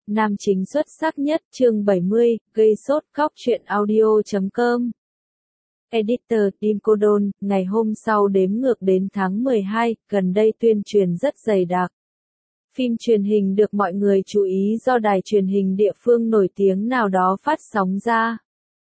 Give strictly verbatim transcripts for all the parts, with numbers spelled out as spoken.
Nam chính xuất sắc nhất, chương bảy mươi, gây sốt khóc truyện audio chấm com. Editor, Tim Cô Đôn, ngày hôm sau đếm ngược đến tháng mười hai, gần đây tuyên truyền rất dày đặc. Phim truyền hình được mọi người chú ý do đài truyền hình địa phương nổi tiếng nào đó phát sóng ra.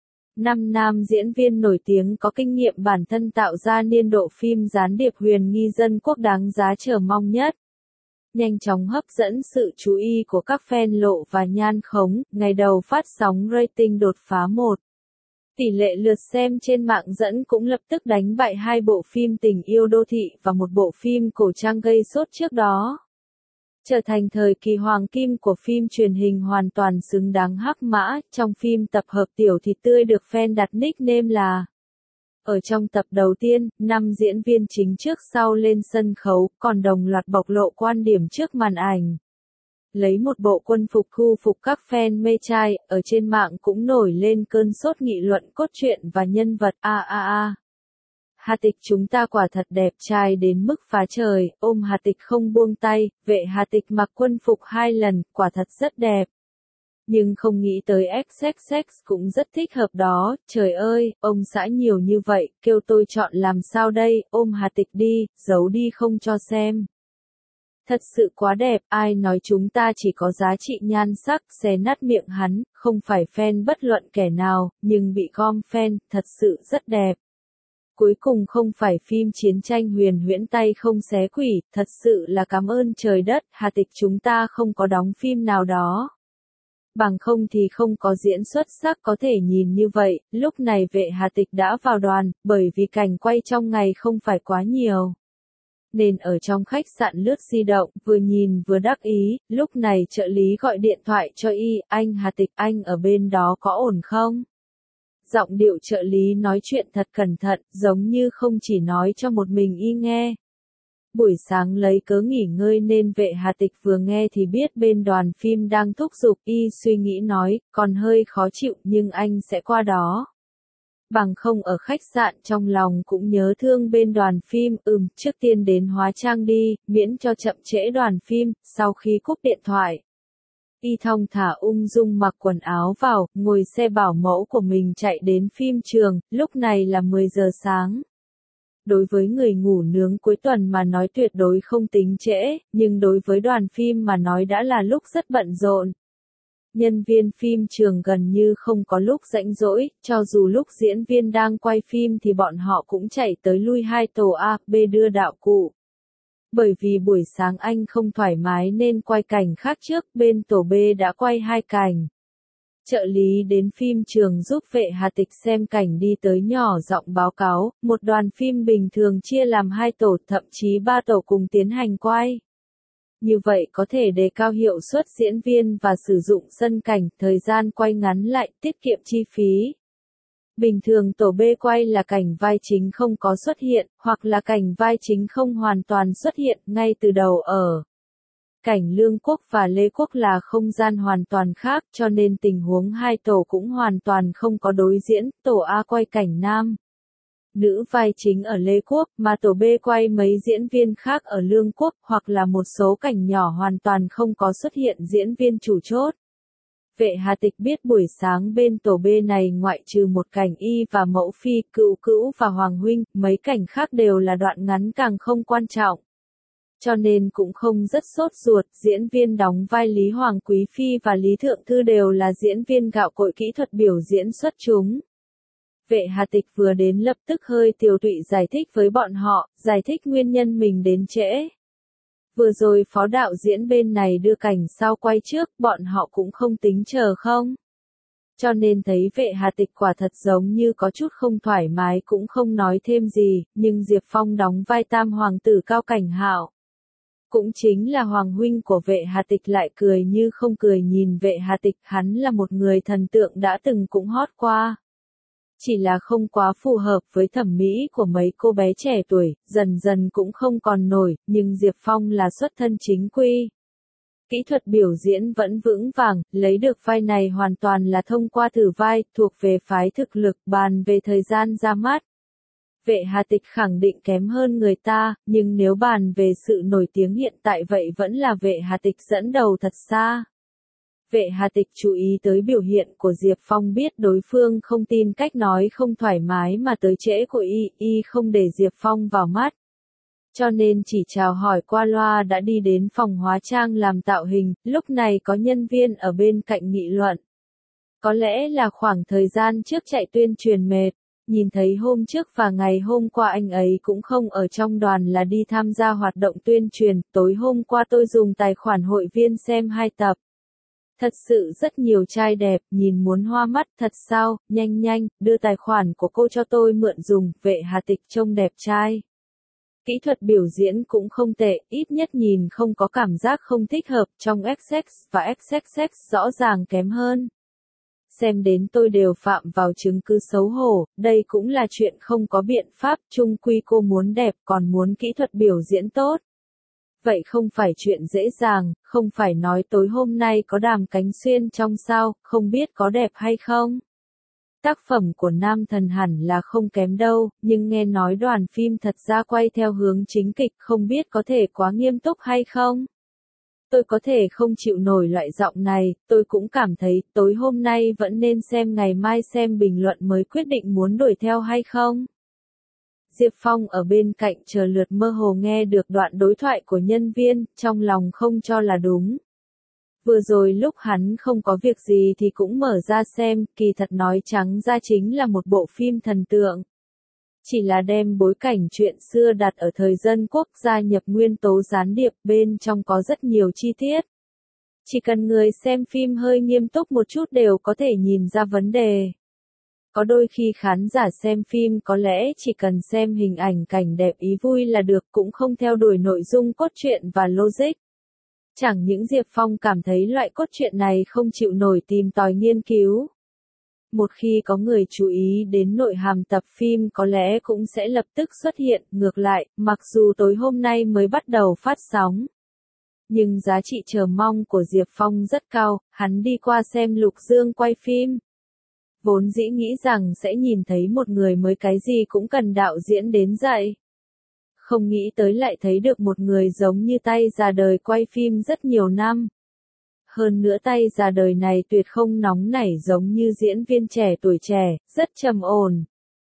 Năm nam diễn viên nổi tiếng có kinh nghiệm bản thân tạo ra niên độ phim gián điệp huyền nghi dân quốc đáng giá chờ mong nhất. Nhanh chóng hấp dẫn sự chú ý của các fan lộ và nhan khống, ngày đầu phát sóng rating đột phá một. Tỷ lệ lượt xem trên mạng dẫn cũng lập tức đánh bại hai bộ phim tình yêu đô thị và một bộ phim cổ trang gây sốt trước đó. Trở thành thời kỳ hoàng kim của phim truyền hình hoàn toàn xứng đáng hắc mã, trong phim tập hợp Tiểu Thịt Tươi được fan đặt nickname là. Ở trong tập đầu tiên, năm diễn viên chính trước sau lên sân khấu, còn đồng loạt bộc lộ quan điểm trước màn ảnh. Lấy một bộ quân phục khu phục các fan mê trai, ở trên mạng cũng nổi lên cơn sốt nghị luận cốt truyện và nhân vật a a a. Hà Tịch chúng ta quả thật đẹp trai đến mức phá trời, ôm Hà Tịch không buông tay, vệ Hà Tịch mặc quân phục hai lần, quả thật rất đẹp. Nhưng không nghĩ tới ích ích ích cũng rất thích hợp đó, trời ơi, ông xã nhiều như vậy, kêu tôi chọn làm sao đây, ôm Hà Tịch đi, giấu đi không cho xem. Thật sự quá đẹp, ai nói chúng ta chỉ có giá trị nhan sắc, xé nát miệng hắn, không phải fan bất luận kẻ nào, nhưng bị gom fan, thật sự rất đẹp. Cuối cùng không phải phim chiến tranh huyền huyễn tay không xé quỷ, thật sự là cảm ơn trời đất, Hà Tịch chúng ta không có đóng phim nào đó. Bằng không thì không có diễn xuất sắc có thể nhìn như vậy, lúc này vệ Hà Tịch đã vào đoàn, bởi vì cảnh quay trong ngày không phải quá nhiều. Nên ở trong khách sạn lướt di động, vừa nhìn vừa đắc ý, lúc này trợ lý gọi điện thoại cho y, anh Hà Tịch anh ở bên đó có ổn không? Giọng điệu trợ lý nói chuyện thật cẩn thận, giống như không chỉ nói cho một mình y nghe. Buổi sáng lấy cớ nghỉ ngơi nên vệ Hà Tịch vừa nghe thì biết bên đoàn phim đang thúc giục, y suy nghĩ nói, còn hơi khó chịu nhưng anh sẽ qua đó. Bằng không ở khách sạn trong lòng cũng nhớ thương bên đoàn phim, ừm, trước tiên đến hóa trang đi, miễn cho chậm trễ đoàn phim, sau khi cúp điện thoại. Y thong thả ung dung mặc quần áo vào, ngồi xe bảo mẫu của mình chạy đến phim trường, lúc này là mười giờ sáng. Đối với người ngủ nướng cuối tuần mà nói tuyệt đối không tính trễ, nhưng đối với đoàn phim mà nói đã là lúc rất bận rộn. Nhân viên phim trường gần như không có lúc rảnh rỗi, cho dù lúc diễn viên đang quay phim thì bọn họ cũng chạy tới lui hai tổ A, B đưa đạo cụ. Bởi vì buổi sáng anh không thoải mái nên quay cảnh khác trước, bên tổ B đã quay hai cảnh. Trợ lý đến phim trường giúp vệ Hà Tịch xem cảnh đi tới nhỏ giọng báo cáo, một đoàn phim bình thường chia làm hai tổ thậm chí ba tổ cùng tiến hành quay. Như vậy có thể đề cao hiệu suất diễn viên và sử dụng sân cảnh, thời gian quay ngắn lại, tiết kiệm chi phí. Bình thường tổ B quay là cảnh vai chính không có xuất hiện, hoặc là cảnh vai chính không hoàn toàn xuất hiện ngay từ đầu ở. Cảnh Lương Quốc và Lê Quốc là không gian hoàn toàn khác cho nên tình huống hai tổ cũng hoàn toàn không có đối diễn, tổ A quay cảnh nam. Nữ vai chính ở Lê Quốc, mà tổ B quay mấy diễn viên khác ở Lương Quốc, hoặc là một số cảnh nhỏ hoàn toàn không có xuất hiện diễn viên chủ chốt. Vệ Hà Tịch biết buổi sáng bên tổ B này ngoại trừ một cảnh y và mẫu phi, cựu cữu và Hoàng Huynh, mấy cảnh khác đều là đoạn ngắn càng không quan trọng. Cho nên cũng không rất sốt ruột, diễn viên đóng vai Lý Hoàng Quý Phi và Lý Thượng Thư đều là diễn viên gạo cội kỹ thuật biểu diễn xuất chúng. Vệ Hà Tịch vừa đến lập tức hơi tiều tụy giải thích với bọn họ, giải thích nguyên nhân mình đến trễ. Vừa rồi phó đạo diễn bên này đưa cảnh sau quay trước, bọn họ cũng không tính chờ không. Cho nên thấy vệ Hà Tịch quả thật giống như có chút không thoải mái cũng không nói thêm gì, nhưng Diệp Phong đóng vai tam hoàng tử Cao Cảnh Hạo. Cũng chính là Hoàng Huynh của vệ Hà Tịch lại cười như không cười nhìn vệ Hà Tịch, hắn là một người thần tượng đã từng cũng hot qua. Chỉ là không quá phù hợp với thẩm mỹ của mấy cô bé trẻ tuổi, dần dần cũng không còn nổi, nhưng Diệp Phong là xuất thân chính quy. Kỹ thuật biểu diễn vẫn vững vàng, lấy được vai này hoàn toàn là thông qua thử vai, thuộc về phái thực lực, bàn về thời gian ra mắt. Vệ Hà Tịch khẳng định kém hơn người ta, nhưng nếu bàn về sự nổi tiếng hiện tại vậy vẫn là vệ Hà Tịch dẫn đầu thật xa. Vệ Hà Tịch chú ý tới biểu hiện của Diệp Phong, biết đối phương không tin cách nói không thoải mái mà tới trễ của y, y không để Diệp Phong vào mắt. Cho nên chỉ chào hỏi qua loa đã đi đến phòng hóa trang làm tạo hình, lúc này có nhân viên ở bên cạnh nghị luận. Có lẽ là khoảng thời gian trước chạy tuyên truyền mệt, nhìn thấy hôm trước và ngày hôm qua anh ấy cũng không ở trong đoàn là đi tham gia hoạt động tuyên truyền, tối hôm qua tôi dùng tài khoản hội viên xem hai tập. Thật sự rất nhiều trai đẹp, nhìn muốn hoa mắt thật sao, nhanh nhanh, đưa tài khoản của cô cho tôi mượn dùng, Vệ Hà Tịch trông đẹp trai. Kỹ thuật biểu diễn cũng không tệ, ít nhất nhìn không có cảm giác không thích hợp, trong ích ích và ích ích ích rõ ràng kém hơn. Xem đến tôi đều phạm vào chứng cứ xấu hổ, đây cũng là chuyện không có biện pháp, chung quy cô muốn đẹp còn muốn kỹ thuật biểu diễn tốt. Vậy không phải chuyện dễ dàng, không phải nói tối hôm nay có Đàm Cánh Xuyên trong sao, không biết có đẹp hay không. Tác phẩm của nam thần hẳn là không kém đâu, nhưng nghe nói đoàn phim thật ra quay theo hướng chính kịch, không biết có thể quá nghiêm túc hay không. Tôi có thể không chịu nổi loại giọng này, tôi cũng cảm thấy tối hôm nay vẫn nên xem ngày mai xem bình luận mới quyết định muốn đuổi theo hay không. Diệp Phong ở bên cạnh chờ lượt mơ hồ nghe được đoạn đối thoại của nhân viên, trong lòng không cho là đúng. Vừa rồi lúc hắn không có việc gì thì cũng mở ra xem, kỳ thật nói trắng ra chính là một bộ phim thần tượng. Chỉ là đem bối cảnh chuyện xưa đặt ở thời dân quốc gia nhập nguyên tố gián điệp, bên trong có rất nhiều chi tiết. Chỉ cần người xem phim hơi nghiêm túc một chút đều có thể nhìn ra vấn đề. Có đôi khi khán giả xem phim có lẽ chỉ cần xem hình ảnh cảnh đẹp ý vui là được, cũng không theo đuổi nội dung cốt truyện và logic. Chẳng những Diệp Phong cảm thấy loại cốt truyện này không chịu nổi tìm tòi nghiên cứu. Một khi có người chú ý đến nội hàm tập phim có lẽ cũng sẽ lập tức xuất hiện, ngược lại, mặc dù tối hôm nay mới bắt đầu phát sóng. Nhưng giá trị chờ mong của Diệp Phong rất cao, hắn đi qua xem Lục Dương quay phim. Vốn dĩ nghĩ rằng sẽ nhìn thấy một người mới cái gì cũng cần đạo diễn đến dạy. Không nghĩ tới lại thấy được một người giống như tay già đời quay phim rất nhiều năm. Hơn nữa tay già đời này tuyệt không nóng nảy giống như diễn viên trẻ tuổi trẻ, rất trầm ổn.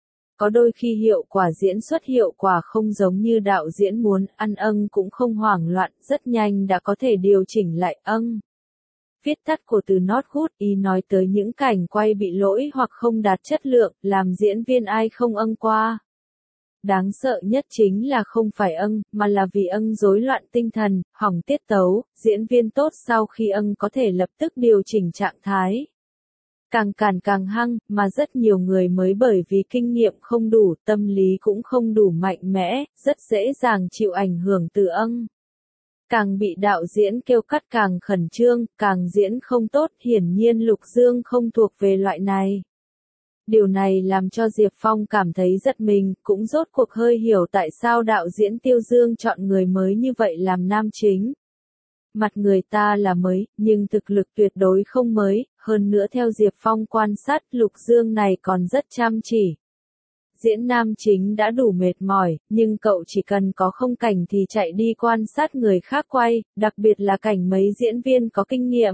Có đôi khi hiệu quả diễn xuất hiệu quả không giống như đạo diễn muốn, ăn âng cũng không hoảng loạn, rất nhanh đã có thể điều chỉnh lại âng. Viết tắt của từ not good, ý nói tới những cảnh quay bị lỗi hoặc không đạt chất lượng, làm diễn viên ai không âng qua. Đáng sợ nhất chính là không phải âng, mà là vì âng rối loạn tinh thần, hỏng tiết tấu, diễn viên tốt sau khi âng có thể lập tức điều chỉnh trạng thái. Càng càn càng hăng, mà rất nhiều người mới bởi vì kinh nghiệm không đủ, tâm lý cũng không đủ mạnh mẽ, rất dễ dàng chịu ảnh hưởng từ âng. Càng bị đạo diễn kêu cắt càng khẩn trương, càng diễn không tốt, hiển nhiên Lục Dương không thuộc về loại này. Điều này làm cho Diệp Phong cảm thấy giật mình, cũng rốt cuộc hơi hiểu tại sao đạo diễn Tiêu Dương chọn người mới như vậy làm nam chính. Mặt người ta là mới, nhưng thực lực tuyệt đối không mới, hơn nữa theo Diệp Phong quan sát Lục Dương này còn rất chăm chỉ. Diễn nam chính đã đủ mệt mỏi, nhưng cậu chỉ cần có không cảnh thì chạy đi quan sát người khác quay, đặc biệt là cảnh mấy diễn viên có kinh nghiệm.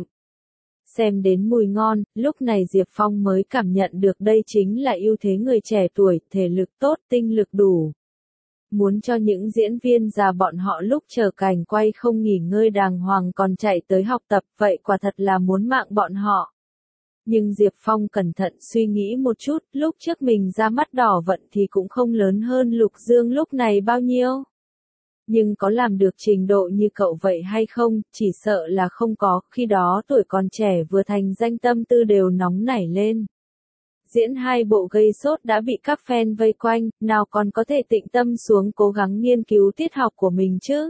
Xem đến mùi ngon, lúc này Diệp Phong mới cảm nhận được đây chính là ưu thế người trẻ tuổi, thể lực tốt, tinh lực đủ. Muốn cho những diễn viên già bọn họ lúc chờ cảnh quay không nghỉ ngơi đàng hoàng còn chạy tới học tập, vậy quả thật là muốn mạng bọn họ. Nhưng Diệp Phong cẩn thận suy nghĩ một chút, lúc trước mình ra mắt đỏ vận thì cũng không lớn hơn Lục Dương lúc này bao nhiêu. Nhưng có làm được trình độ như cậu vậy hay không, chỉ sợ là không có, khi đó tuổi còn trẻ vừa thành danh tâm tư đều nóng nảy lên. Diễn hai bộ gây sốt đã bị các fan vây quanh, nào còn có thể tịnh tâm xuống cố gắng nghiên cứu tiết học của mình chứ.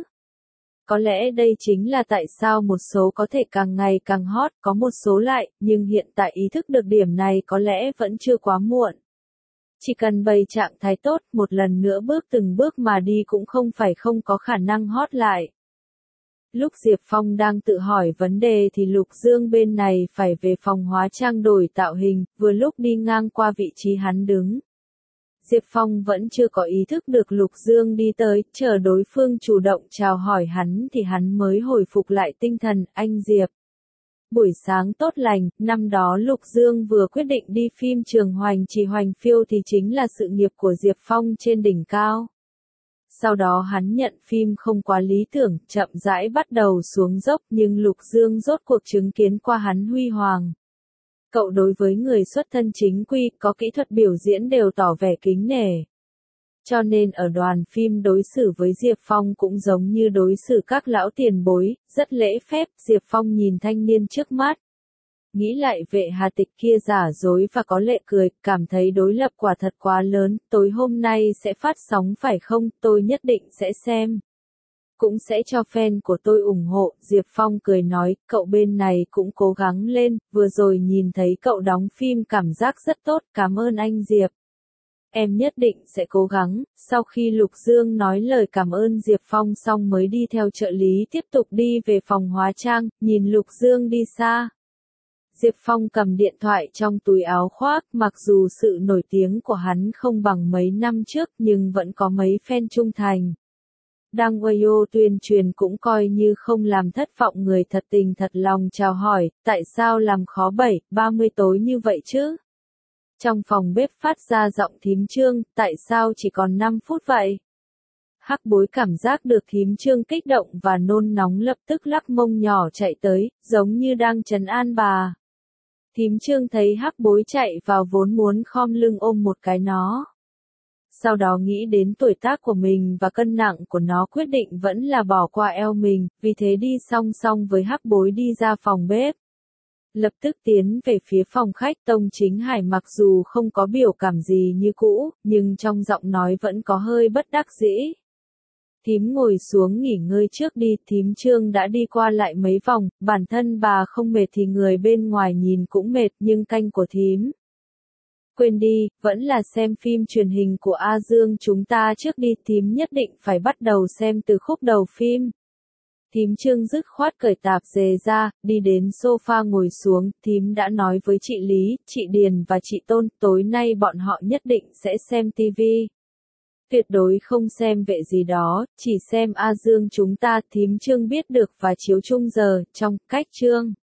Có lẽ đây chính là tại sao một số có thể càng ngày càng hot, có một số lại, nhưng hiện tại ý thức được điểm này có lẽ vẫn chưa quá muộn. Chỉ cần bày trạng thái tốt, một lần nữa bước từng bước mà đi cũng không phải không có khả năng hot lại. Lúc Diệp Phong đang tự hỏi vấn đề thì Lục Dương bên này phải về phòng hóa trang đổi tạo hình, vừa lúc đi ngang qua vị trí hắn đứng. Diệp Phong vẫn chưa có ý thức được Lục Dương đi tới, chờ đối phương chủ động chào hỏi hắn thì hắn mới hồi phục lại tinh thần, anh Diệp. Buổi sáng tốt lành, năm đó Lục Dương vừa quyết định đi phim trường Hoành Trì Hoành Phiêu thì chính là sự nghiệp của Diệp Phong trên đỉnh cao. Sau đó hắn nhận phim không quá lý tưởng, chậm rãi bắt đầu xuống dốc nhưng Lục Dương rốt cuộc chứng kiến qua hắn huy hoàng. Cậu đối với người xuất thân chính quy, có kỹ thuật biểu diễn đều tỏ vẻ kính nể. Cho nên ở đoàn phim đối xử với Diệp Phong cũng giống như đối xử các lão tiền bối, rất lễ phép. Diệp Phong nhìn thanh niên trước mắt. Nghĩ lại Vệ Hà Tịch kia giả dối và có lệ cười, cảm thấy đối lập quả thật quá lớn. Tối hôm nay sẽ phát sóng phải không? Tôi nhất định sẽ xem. Cũng sẽ cho fan của tôi ủng hộ. Diệp Phong cười nói, cậu bên này cũng cố gắng lên, vừa rồi nhìn thấy cậu đóng phim cảm giác rất tốt, cảm ơn anh Diệp. Em nhất định sẽ cố gắng. Sau khi Lục Dương nói lời cảm ơn Diệp Phong xong mới đi theo trợ lý tiếp tục đi về phòng hóa trang, nhìn Lục Dương đi xa. Diệp Phong cầm điện thoại trong túi áo khoác, mặc dù sự nổi tiếng của hắn không bằng mấy năm trước nhưng vẫn có mấy fan trung thành. Đăng Weibo tuyên truyền cũng coi như không làm thất vọng người thật tình thật lòng chào hỏi, tại sao làm khó bảy, ba mươi tối như vậy chứ? Trong phòng bếp phát ra giọng thím Trương, tại sao chỉ còn năm phút vậy? Hắc Bối cảm giác được thím Trương kích động và nôn nóng lập tức lắc mông nhỏ chạy tới, giống như đang trấn an bà. Thím Trương thấy Hắc Bối chạy vào vốn muốn khom lưng ôm một cái nó. Sau đó nghĩ đến tuổi tác của mình và cân nặng của nó quyết định vẫn là bỏ qua eo mình, vì thế đi song song với Hắc Bối đi ra phòng bếp. Lập tức tiến về phía phòng khách. Tông Chính Hải mặc dù không có biểu cảm gì như cũ, nhưng trong giọng nói vẫn có hơi bất đắc dĩ. Thím ngồi xuống nghỉ ngơi trước đi, thím Trương đã đi qua lại mấy vòng, bản thân bà không mệt thì người bên ngoài nhìn cũng mệt nhưng canh của thím. Quên đi, vẫn là xem phim truyền hình của A Dương chúng ta trước đi, thím nhất định phải bắt đầu xem từ khúc đầu phim. Thím Trương dứt khoát cởi tạp dề ra, đi đến sofa ngồi xuống, thím đã nói với chị Lý, chị Điền và chị Tôn, tối nay bọn họ nhất định sẽ xem tivi. Tuyệt đối không xem vệ gì đó, chỉ xem A Dương chúng ta. Thím Trương biết được và chiếu chung giờ, trong cách Trương.